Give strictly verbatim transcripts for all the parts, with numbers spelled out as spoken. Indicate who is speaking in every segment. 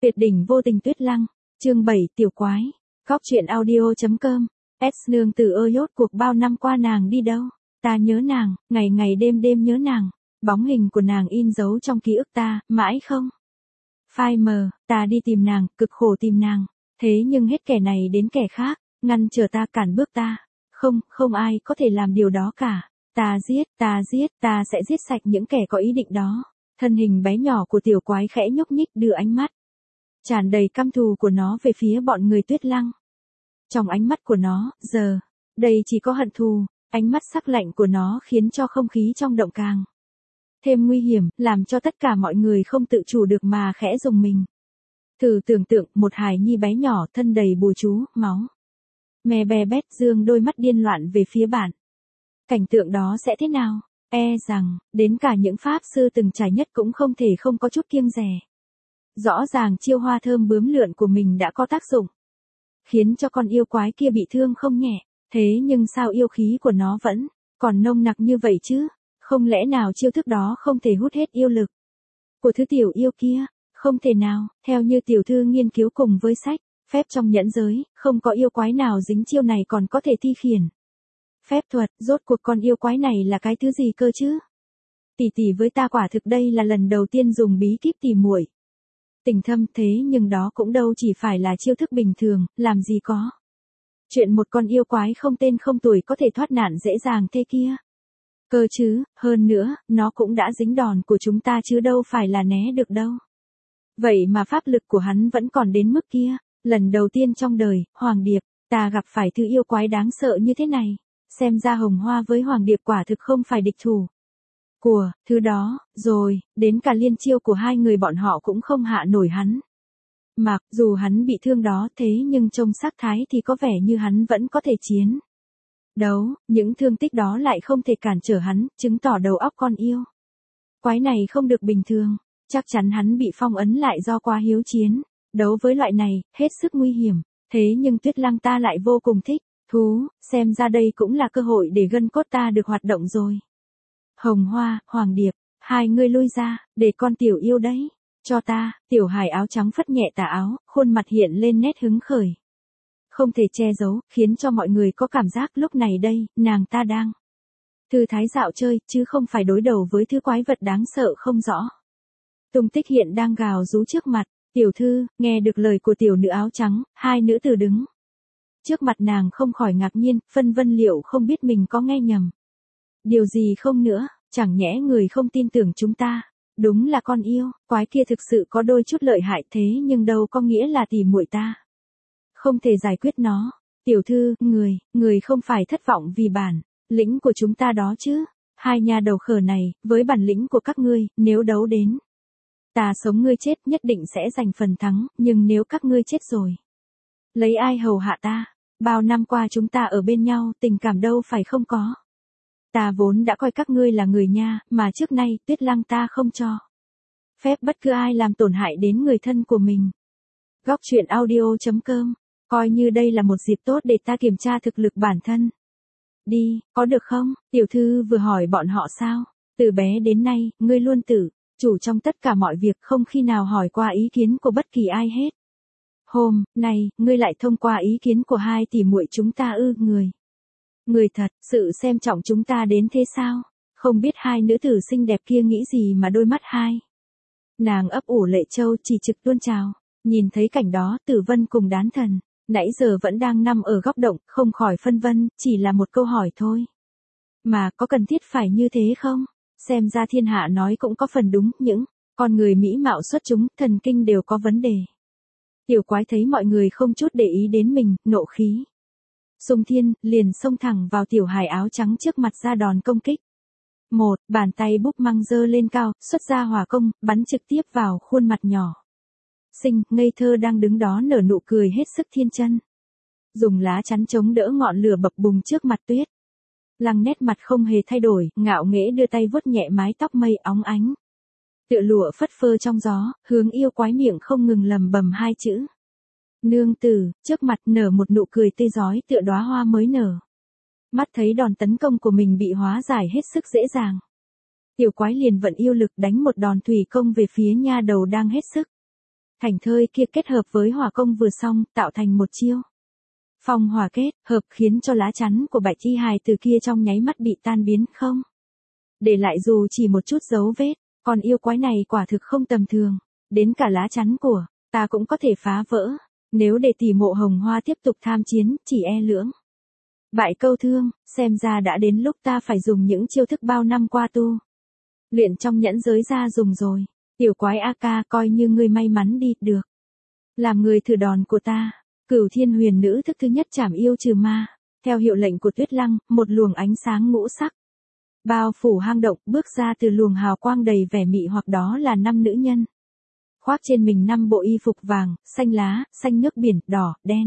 Speaker 1: Tuyệt đỉnh vô tình Tuyết Lăng, chương bảy tiểu quái, góc truyện audio.com, S nương tử ơi rốt cuộc bao năm qua nàng đi đâu, ta nhớ nàng, ngày ngày đêm đêm nhớ nàng, bóng hình của nàng in dấu trong ký ức ta, mãi không. Phai mờ, ta đi tìm nàng, cực khổ tìm nàng, thế nhưng hết kẻ này đến kẻ khác, ngăn trở ta cản bước ta, không, không ai có thể làm điều đó cả, ta giết, ta giết, ta sẽ giết sạch những kẻ có ý định đó. Thân hình bé nhỏ của tiểu quái khẽ nhúc nhích đưa ánh mắt tràn đầy căm thù của nó về phía bọn người Tuyết Lăng. Trong ánh mắt của nó, giờ, đây chỉ có hận thù, ánh mắt sắc lạnh của nó khiến cho không khí trong động càng thêm nguy hiểm, làm cho tất cả mọi người không tự chủ được mà khẽ rùng mình. Thử tưởng tượng một hài nhi bé nhỏ thân đầy bùa chú, máu. Mè bè bét dương đôi mắt điên loạn về phía bạn. Cảnh tượng đó sẽ thế nào? E rằng, đến cả những pháp sư từng trải nhất cũng không thể không có chút kiêng dè. Rõ ràng chiêu hoa thơm bướm lượn của mình đã có tác dụng, khiến cho con yêu quái kia bị thương không nhẹ, thế nhưng sao yêu khí của nó vẫn còn nồng nặc như vậy chứ? Không lẽ nào chiêu thức đó không thể hút hết yêu lực của thứ tiểu yêu kia? Không thể nào, theo như tiểu thư nghiên cứu cùng với sách, phép trong nhẫn giới, không có yêu quái nào dính chiêu này còn có thể thi khiển. Phép thuật, rốt cuộc con yêu quái này là cái thứ gì cơ chứ? Tỷ tỷ với ta quả thực đây là lần đầu tiên dùng bí kíp tỉ muội tình thâm, thế nhưng đó cũng đâu chỉ phải là chiêu thức bình thường, làm gì có chuyện một con yêu quái không tên không tuổi có thể thoát nạn dễ dàng thế kia. Cơ chứ, hơn nữa, nó cũng đã dính đòn của chúng ta chứ đâu phải là né được đâu. Vậy mà pháp lực của hắn vẫn còn đến mức kia, lần đầu tiên trong đời, Hoàng Điệp, ta gặp phải thứ yêu quái đáng sợ như thế này. Xem ra Hồng Hoa với Hoàng Điệp quả thực không phải địch thủ của thứ đó, rồi, đến cả liên chiêu của hai người bọn họ cũng không hạ nổi hắn. Mặc dù hắn bị thương đó thế nhưng trông sắc thái thì có vẻ như hắn vẫn có thể chiến đấu, những thương tích đó lại không thể cản trở hắn, chứng tỏ đầu óc con yêu quái này không được bình thường, chắc chắn hắn bị phong ấn lại do quá hiếu chiến, đấu với loại này, hết sức nguy hiểm, thế nhưng Tuyết Lăng ta lại vô cùng thích. Thú, xem ra đây cũng là cơ hội để gân cốt ta được hoạt động rồi. Hồng Hoa, Hoàng Điệp, hai ngươi lui ra, để con tiểu yêu đấy, cho ta, tiểu hài áo trắng phất nhẹ tà áo, khuôn mặt hiện lên nét hứng khởi. Không thể che giấu, khiến cho mọi người có cảm giác lúc này đây, nàng ta đang thư thái dạo chơi, chứ không phải đối đầu với thứ quái vật đáng sợ không rõ. Tung Tích hiện đang gào rú trước mặt, tiểu thư, nghe được lời của tiểu nữ áo trắng, hai nữ tử đứng trước mặt nàng không khỏi ngạc nhiên, phân vân liệu không biết mình có nghe nhầm. Điều gì không nữa, chẳng nhẽ người không tin tưởng chúng ta. Đúng là con yêu, quái kia thực sự có đôi chút lợi hại thế nhưng đâu có nghĩa là tỉ muội ta không thể giải quyết nó. Tiểu thư, người, người không phải thất vọng vì bản lĩnh của chúng ta đó chứ. Hai nhà đầu khờ này, với bản lĩnh của các ngươi, nếu đấu đến ta sống ngươi chết nhất định sẽ giành phần thắng, nhưng nếu các ngươi chết rồi, lấy ai hầu hạ ta? Bao năm qua chúng ta ở bên nhau, tình cảm đâu phải không có. Ta vốn đã coi các ngươi là người nha, mà trước nay, Tuyết Lăng ta không cho phép bất cứ ai làm tổn hại đến người thân của mình. Góc truyện audio.com, coi như đây là một dịp tốt để ta kiểm tra thực lực bản thân. Đi, có được không? Tiểu thư vừa hỏi bọn họ sao? Từ bé đến nay, ngươi luôn tự chủ trong tất cả mọi việc, không khi nào hỏi qua ý kiến của bất kỳ ai hết. Hôm nay, ngươi lại thông qua ý kiến của hai tỷ muội chúng ta ư? Người người thật sự xem trọng chúng ta đến thế sao? Không biết hai nữ tử xinh đẹp kia nghĩ gì mà đôi mắt hai nàng ấp ủ lệ châu chỉ trực tuôn trào. Nhìn thấy cảnh đó, Tử Vân cùng Đán Thần nãy giờ vẫn đang nằm ở góc động, không khỏi phân vân, chỉ là một câu hỏi thôi mà có cần thiết phải như thế không? Xem ra thiên hạ nói cũng có phần đúng, những con người mỹ mạo xuất chúng, thần kinh đều có vấn đề. Tiểu quái thấy mọi người không chút để ý đến mình, nộ khí xung thiên, liền xông thẳng vào tiểu hài áo trắng trước mặt ra đòn công kích. Một, bàn tay búp măng giơ lên cao, xuất ra hỏa công, bắn trực tiếp vào khuôn mặt nhỏ xinh, ngây thơ đang đứng đó nở nụ cười hết sức thiên chân. Dùng lá chắn chống đỡ ngọn lửa bập bùng trước mặt Tuyết Lăng, nét mặt không hề thay đổi, ngạo nghễ đưa tay vuốt nhẹ mái tóc mây óng ánh tựa lụa phất phơ trong gió, hướng yêu quái miệng không ngừng lầm bầm hai chữ nương tử, trước mặt nở một nụ cười tươi rói tựa đóa hoa mới nở. Mắt thấy đòn tấn công của mình bị hóa giải hết sức dễ dàng, tiểu quái liền vận yêu lực đánh một đòn thủy công về phía nha đầu đang hết sức Thành thơi kia kết hợp với hỏa công vừa xong, tạo thành một chiêu phong hỏa kết hợp, khiến cho lá chắn của bạch y hài từ kia trong nháy mắt bị tan biến không để lại dù chỉ một chút dấu vết. Còn yêu quái này quả thực không tầm thường, đến cả lá chắn của ta cũng có thể phá vỡ. Nếu để tỷ Mộ Hồng Hoa tiếp tục tham chiến, chỉ e lưỡng bại câu thương. Xem ra đã đến lúc ta phải dùng những chiêu thức bao năm qua tu luyện trong nhẫn giới ra dùng rồi. Tiểu quái A ca, coi như ngươi may mắn đi, được làm người thử đòn của ta. Cửu Thiên Huyền Nữ thức thứ nhất trảm yêu trừ ma. Theo hiệu lệnh của Tuyết Lăng, một luồng ánh sáng ngũ sắc bao phủ hang động, bước ra từ luồng hào quang đầy vẻ mị hoặc, đó là năm nữ nhân. Khoác trên mình năm bộ y phục vàng, xanh lá, xanh nước biển, đỏ, đen.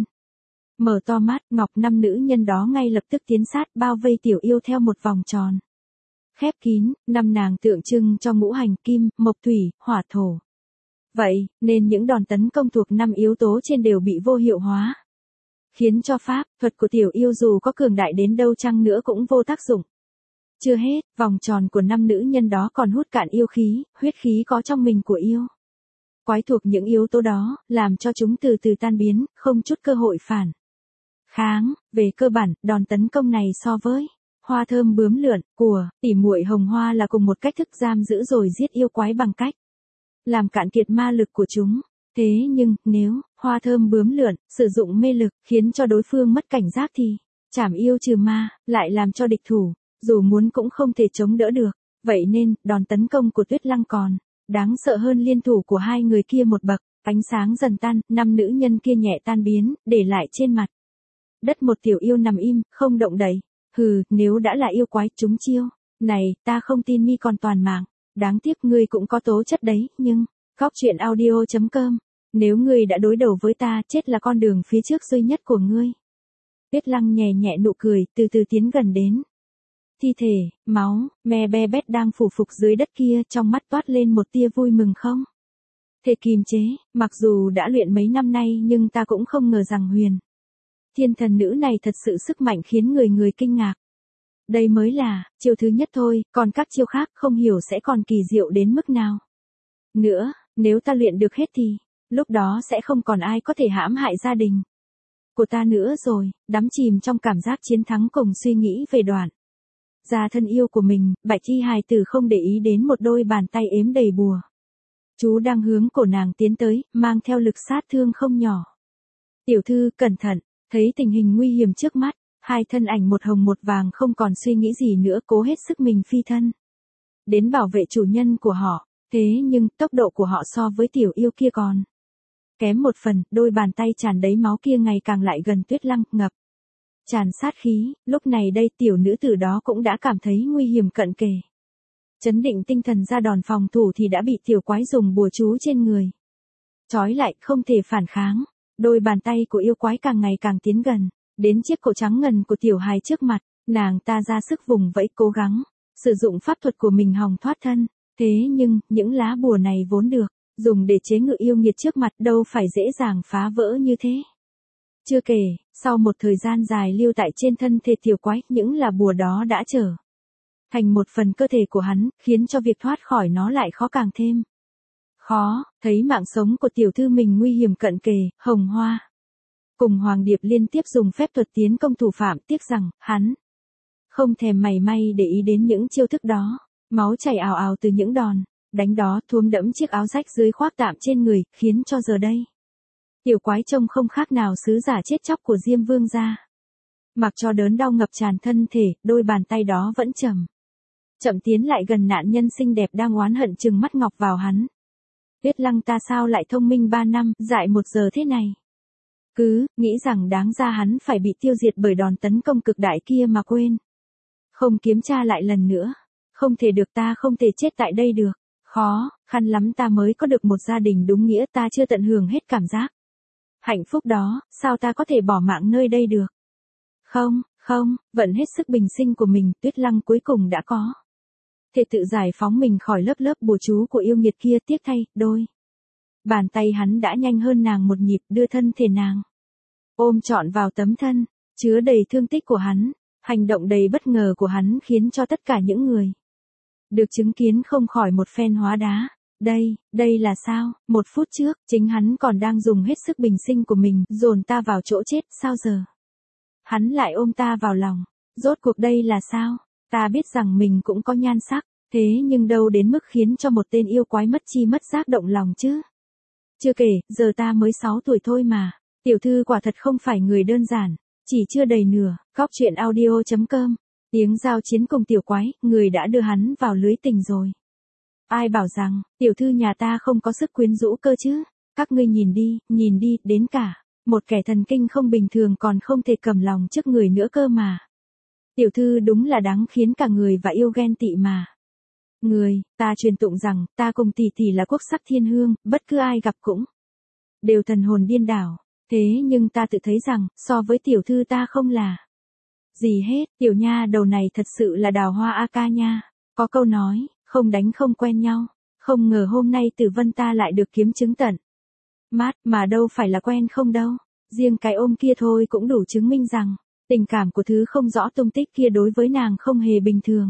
Speaker 1: Mở to mắt, ngọc năm nữ nhân đó ngay lập tức tiến sát, bao vây tiểu yêu theo một vòng tròn khép kín. Năm nàng tượng trưng cho ngũ hành kim, mộc thủy, hỏa thổ. Vậy, nên những đòn tấn công thuộc năm yếu tố trên đều bị vô hiệu hóa, khiến cho pháp thuật của tiểu yêu dù có cường đại đến đâu chăng nữa cũng vô tác dụng. Chưa hết, vòng tròn của năm nữ nhân đó còn hút cạn yêu khí, huyết khí có trong mình của yêu quái thuộc những yếu tố đó, làm cho chúng từ từ tan biến, không chút cơ hội phản kháng. Về cơ bản, đòn tấn công này so với hoa thơm bướm lượn của tỷ muội Hồng Hoa là cùng một cách thức giam giữ rồi giết yêu quái bằng cách làm cạn kiệt ma lực của chúng. Thế nhưng, nếu hoa thơm bướm lượn sử dụng mê lực khiến cho đối phương mất cảnh giác thì trảm yêu trừ ma lại làm cho địch thủ dù muốn cũng không thể chống đỡ được. Vậy nên, đòn tấn công của Tuyết Lăng còn đáng sợ hơn liên thủ của hai người kia một bậc. Ánh sáng dần tan, năm nữ nhân kia nhẹ tan biến, để lại trên mặt đất một tiểu yêu nằm im, không động đậy. Hừ, nếu đã là yêu quái chúng chiêu này, ta không tin mi còn toàn mạng. Đáng tiếc ngươi cũng có tố chất đấy, nhưng Góc truyện audio chấm com, nếu ngươi đã đối đầu với ta, chết là con đường phía trước duy nhất của ngươi. Tuyết Lăng nhẹ nhẹ nụ cười, từ từ tiến gần đến thi thể, máu, me be bét đang phủ phục dưới đất kia, trong mắt toát lên một tia vui mừng không thể kìm chế. Mặc dù đã luyện mấy năm nay nhưng ta cũng không ngờ rằng Huyền Thiên thần nữ này thật sự sức mạnh khiến người người kinh ngạc. Đây mới là chiêu thứ nhất thôi, còn các chiêu khác không hiểu sẽ còn kỳ diệu đến mức nào nữa. Nếu ta luyện được hết thì lúc đó sẽ không còn ai có thể hãm hại gia đình của ta nữa rồi. Đắm chìm trong cảm giác chiến thắng cùng suy nghĩ về đoạn gia thân yêu của mình, Bạch Y hài tử không để ý đến một đôi bàn tay ếm đầy bùa chú đang hướng cổ nàng tiến tới, mang theo lực sát thương không nhỏ. Tiểu thư, cẩn thận. Thấy tình hình nguy hiểm trước mắt, hai thân ảnh một hồng một vàng không còn suy nghĩ gì nữa, cố hết sức mình phi thân đến bảo vệ chủ nhân của họ. Thế nhưng, tốc độ của họ so với tiểu yêu kia còn kém một phần. Đôi bàn tay tràn đầy máu kia ngày càng lại gần Tuyết Lăng, ngập tràn sát khí. Lúc này đây tiểu nữ tử đó cũng đã cảm thấy nguy hiểm cận kề. Chấn định tinh thần ra đòn phòng thủ thì đã bị tiểu quái dùng bùa chú trên người trói lại, không thể phản kháng. Đôi bàn tay của yêu quái càng ngày càng tiến gần đến chiếc cổ trắng ngần của tiểu hài trước mặt. Nàng ta ra sức vùng vẫy, cố gắng sử dụng pháp thuật của mình hòng thoát thân. Thế nhưng, những lá bùa này vốn được dùng để chế ngự yêu nghiệt trước mặt, đâu phải dễ dàng phá vỡ như thế. Chưa kể, sau một thời gian dài lưu tại trên thân thể tiểu quái, những là bùa đó đã trở thành một phần cơ thể của hắn, khiến cho việc thoát khỏi nó lại khó càng thêm khó. Thấy mạng sống của tiểu thư mình nguy hiểm cận kề, Hồng Hoa cùng Hoàng Điệp liên tiếp dùng phép thuật tiến công thủ phạm, tiếc rằng hắn không thèm mảy may để ý đến những chiêu thức đó. Máu chảy ào ào từ những đòn đánh đó thuốm đẫm chiếc áo rách dưới khoác tạm trên người, khiến cho giờ đây tiểu quái trông không khác nào sứ giả chết chóc của Diêm Vương gia. Mặc cho đớn đau ngập tràn thân thể, đôi bàn tay đó vẫn chậm chậm tiến lại gần nạn nhân xinh đẹp đang oán hận trừng mắt ngọc vào hắn. Tuyết Lăng ta sao lại thông minh ba năm, dại một giờ thế này? Cứ nghĩ rằng đáng ra hắn phải bị tiêu diệt bởi đòn tấn công cực đại kia mà quên không kiểm tra lại lần nữa. Không thể được, ta không thể chết tại đây được. Khó khăn lắm ta mới có được một gia đình đúng nghĩa, ta chưa tận hưởng hết cảm giác hạnh phúc đó, sao ta có thể bỏ mạng nơi đây được? Không, không, vận hết sức bình sinh của mình, Tuyết Lăng cuối cùng đã có thể tự giải phóng mình khỏi lớp lớp bùa chú của yêu nghiệt kia. Tiếc thay, đôi bàn tay hắn đã nhanh hơn nàng một nhịp, đưa thân thể nàng ôm trọn vào tấm thân chứa đầy thương tích của hắn. Hành động đầy bất ngờ của hắn khiến cho tất cả những người được chứng kiến không khỏi một phen hóa đá. Đây, đây là sao, một phút trước, chính hắn còn đang dùng hết sức bình sinh của mình, dồn ta vào chỗ chết, sao giờ? Hắn lại ôm ta vào lòng, rốt cuộc đây là sao? Ta biết rằng mình cũng có nhan sắc, thế nhưng đâu đến mức khiến cho một tên yêu quái mất chi mất giác động lòng chứ? Chưa kể, giờ ta mới sáu tuổi thôi mà, tiểu thư quả thật không phải người đơn giản, chỉ chưa đầy nửa, Góc Chuyện Audio chấm com, tiếng giao chiến cùng tiểu quái, người đã đưa hắn vào lưới tình rồi. Ai bảo rằng, tiểu thư nhà ta không có sức quyến rũ cơ chứ? Các ngươi nhìn đi, nhìn đi, đến cả một kẻ thần kinh không bình thường còn không thể cầm lòng trước người nữa cơ mà. Tiểu thư đúng là đáng khiến cả người và yêu ghen tị mà. Người, ta truyền tụng rằng, ta cùng tỷ tỷ là quốc sắc thiên hương, bất cứ ai gặp cũng đều thần hồn điên đảo. Thế nhưng ta tự thấy rằng, so với tiểu thư ta không là gì hết, tiểu nha đầu này thật sự là đào hoa a ca nha. Có câu nói, không đánh không quen nhau, không ngờ hôm nay Tử Vân ta lại được kiếm chứng tận mát, mà đâu phải là quen không đâu. Riêng cái ôm kia thôi cũng đủ chứng minh rằng, tình cảm của thứ không rõ tung tích kia đối với nàng không hề bình thường.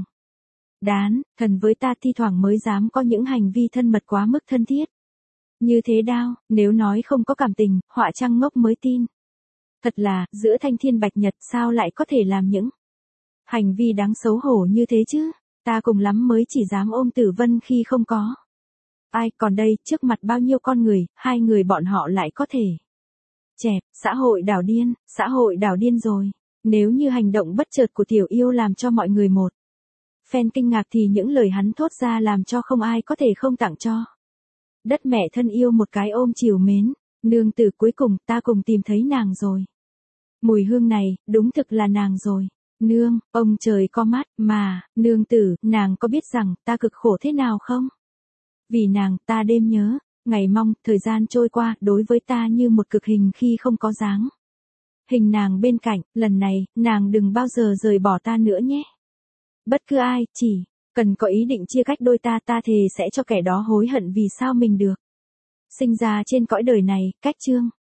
Speaker 1: Đán, thần với ta thi thoảng mới dám có những hành vi thân mật quá mức thân thiết. Như thế đao, nếu nói không có cảm tình, họa trăng ngốc mới tin. Thật là, giữa thanh thiên bạch nhật sao lại có thể làm những hành vi đáng xấu hổ như thế chứ? Ta cùng lắm mới chỉ dám ôm Tử Vân khi không có ai, còn đây, trước mặt bao nhiêu con người, hai người bọn họ lại có thể chẹp, xã hội đảo điên, xã hội đảo điên rồi. Nếu như hành động bất chợt của tiểu yêu làm cho mọi người một phen kinh ngạc thì những lời hắn thốt ra làm cho không ai có thể không tặng cho đất mẹ thân yêu một cái ôm chiều mến. Nương tử, cuối cùng ta cùng tìm thấy nàng rồi. Mùi hương này, đúng thực là nàng rồi. Nương, ông trời có mắt, mà, nương tử, nàng có biết rằng, ta cực khổ thế nào không? Vì nàng, ta đêm nhớ, ngày mong, thời gian trôi qua, đối với ta như một cực hình khi không có dáng hình nàng bên cạnh, lần này, nàng đừng bao giờ rời bỏ ta nữa nhé. Bất cứ ai, chỉ cần có ý định chia cách đôi ta, ta thề sẽ cho kẻ đó hối hận vì sao mình được sinh ra trên cõi đời này. Cách chương